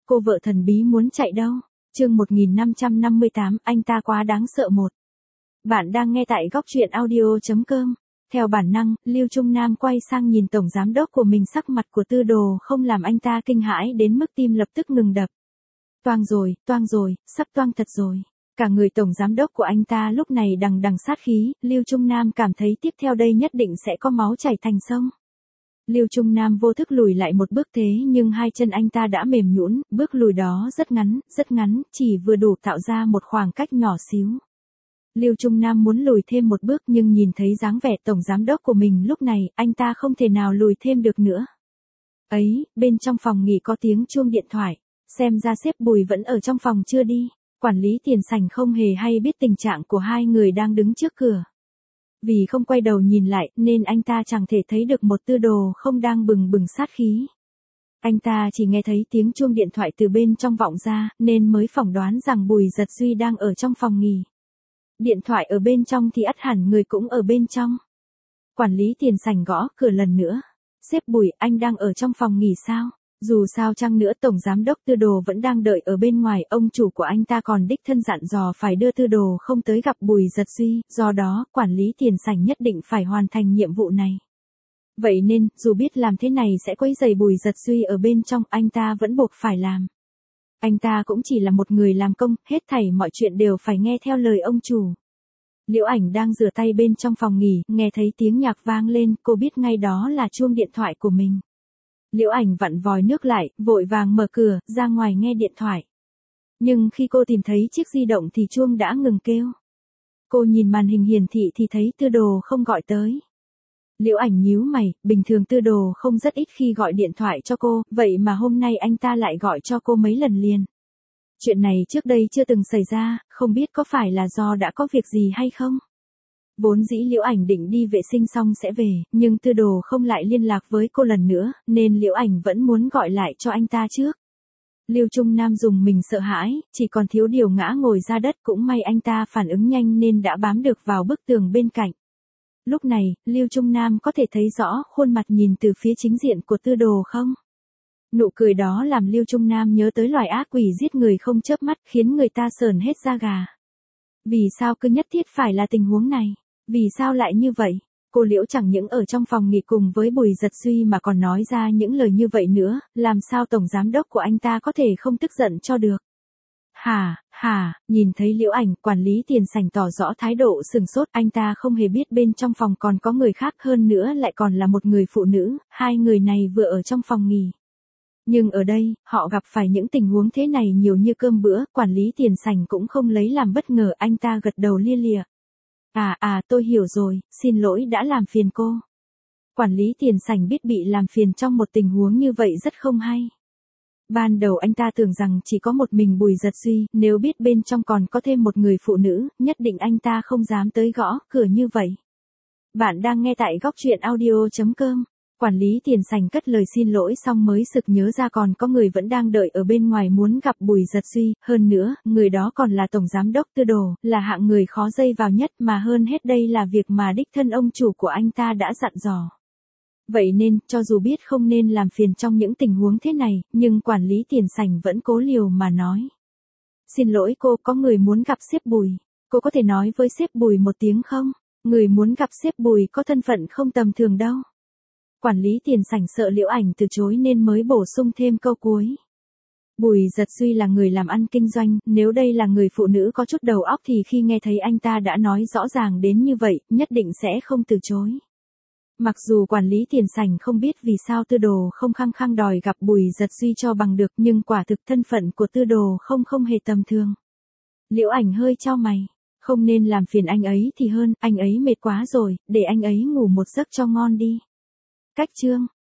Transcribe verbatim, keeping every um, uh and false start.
cô vợ thần bí muốn chạy đâu? Chương một nghìn năm trăm năm mươi tám, anh ta quá đáng sợ một. Bạn đang nghe tại góc truyện audio chấm com. Theo bản năng, Lưu Trung Nam quay sang nhìn tổng giám đốc của mình, sắc mặt của Tư Đồ không làm anh ta kinh hãi đến mức tim lập tức ngừng đập. Toang rồi, toang rồi, sắp toang thật rồi. Cả người tổng giám đốc của anh ta lúc này đằng đằng sát khí, Lưu Trung Nam cảm thấy tiếp theo đây nhất định sẽ có máu chảy thành sông. Lưu Trung Nam vô thức lùi lại một bước, thế nhưng hai chân anh ta đã mềm nhũn, bước lùi đó rất ngắn, rất ngắn, chỉ vừa đủ tạo ra một khoảng cách nhỏ xíu. Lưu Trung Nam muốn lùi thêm một bước nhưng nhìn thấy dáng vẻ tổng giám đốc của mình lúc này, anh ta không thể nào lùi thêm được nữa. Ấy, bên trong phòng nghỉ có tiếng chuông điện thoại, xem ra sếp Bùi vẫn ở trong phòng chưa đi. Quản lý tiền sảnh không hề hay biết tình trạng của hai người đang đứng trước cửa. Vì không quay đầu nhìn lại nên anh ta chẳng thể thấy được một Tư Đồ không đang bừng bừng sát khí. Anh ta chỉ nghe thấy tiếng chuông điện thoại từ bên trong vọng ra nên mới phỏng đoán rằng Bùi Giật Duy đang ở trong phòng nghỉ. Điện thoại ở bên trong thì ắt hẳn người cũng ở bên trong. Quản lý tiền sảnh gõ cửa lần nữa. Sếp Bùi, anh đang ở trong phòng nghỉ sao? Dù sao chăng nữa tổng giám đốc Tư Đồ vẫn đang đợi ở bên ngoài, ông chủ của anh ta còn đích thân dặn dò phải đưa Tư Đồ không tới gặp Bùi Giật Duy, do đó quản lý tiền sảnh nhất định phải hoàn thành nhiệm vụ này. Vậy nên, dù biết làm thế này sẽ quấy rầy Bùi Giật Duy ở bên trong, anh ta vẫn buộc phải làm. Anh ta cũng chỉ là một người làm công, hết thảy mọi chuyện đều phải nghe theo lời ông chủ. Liễu Ảnh đang rửa tay bên trong phòng nghỉ, nghe thấy tiếng nhạc vang lên, cô biết ngay đó là chuông điện thoại của mình. Liễu Ảnh vặn vòi nước lại, vội vàng mở cửa, ra ngoài nghe điện thoại. Nhưng khi cô tìm thấy chiếc di động thì chuông đã ngừng kêu. Cô nhìn màn hình hiển thị thì thấy Tư Đồ không gọi tới. Liễu Ảnh nhíu mày, bình thường Tư Đồ không rất ít khi gọi điện thoại cho cô, vậy mà hôm nay anh ta lại gọi cho cô mấy lần liền. Chuyện này trước đây chưa từng xảy ra, không biết có phải là do đã có việc gì hay không? Vốn dĩ Liễu Ảnh định đi vệ sinh xong sẽ về, nhưng Tư Đồ không lại liên lạc với cô lần nữa, nên Liễu Ảnh vẫn muốn gọi lại cho anh ta trước. Lưu Trung Nam dùng mình sợ hãi, chỉ còn thiếu điều ngã ngồi ra đất, cũng may anh ta phản ứng nhanh nên đã bám được vào bức tường bên cạnh. Lúc này, Lưu Trung Nam có thể thấy rõ khuôn mặt nhìn từ phía chính diện của Tư Đồ không? Nụ cười đó làm Lưu Trung Nam nhớ tới loài ác quỷ giết người không chớp mắt, khiến người ta sởn hết da gà. Vì sao cứ nhất thiết phải là tình huống này? Vì sao lại như vậy? Cô Liễu chẳng những ở trong phòng nghỉ cùng với Bùi Giật Duy mà còn nói ra những lời như vậy nữa, làm sao tổng giám đốc của anh ta có thể không tức giận cho được? Hả, hả, nhìn thấy Liễu Ảnh, quản lý tiền sảnh tỏ rõ thái độ sừng sốt, anh ta không hề biết bên trong phòng còn có người khác, hơn nữa lại còn là một người phụ nữ, hai người này vừa ở trong phòng nghỉ. Nhưng ở đây, họ gặp phải những tình huống thế này nhiều như cơm bữa, quản lý tiền sảnh cũng không lấy làm bất ngờ, anh ta gật đầu lia lịa. À à, tôi hiểu rồi, xin lỗi đã làm phiền cô. Quản lý tiền sảnh biết bị làm phiền trong một tình huống như vậy rất không hay. Ban đầu anh ta tưởng rằng chỉ có một mình Bùi Giật Duy, nếu biết bên trong còn có thêm một người phụ nữ, nhất định anh ta không dám tới gõ cửa như vậy. Bạn đang nghe tại góc truyện audio chấm com. Quản lý tiền sảnh cất lời xin lỗi xong mới sực nhớ ra còn có người vẫn đang đợi ở bên ngoài muốn gặp Bùi Giật Duy, hơn nữa, người đó còn là tổng giám đốc Tư Đồ, là hạng người khó dây vào nhất, mà hơn hết đây là việc mà đích thân ông chủ của anh ta đã dặn dò. Vậy nên, cho dù biết không nên làm phiền trong những tình huống thế này, nhưng quản lý tiền sảnh vẫn cố liều mà nói. Xin lỗi cô, có người muốn gặp sếp Bùi. Cô có thể nói với sếp Bùi một tiếng không? Người muốn gặp sếp Bùi có thân phận không tầm thường đâu. Quản lý tiền sảnh sợ Liễu Ảnh từ chối nên mới bổ sung thêm câu cuối. Bùi Giật Duy là người làm ăn kinh doanh, nếu đây là người phụ nữ có chút đầu óc thì khi nghe thấy anh ta đã nói rõ ràng đến như vậy, nhất định sẽ không từ chối. Mặc dù quản lý tiền sảnh không biết vì sao Tư Đồ không khăng khăng đòi gặp Bùi Giật Duy cho bằng được, nhưng quả thực thân phận của Tư Đồ không không hề tầm thường. Liễu Ảnh hơi chau mày, không nên làm phiền anh ấy thì hơn, anh ấy mệt quá rồi, để anh ấy ngủ một giấc cho ngon đi. Cách chương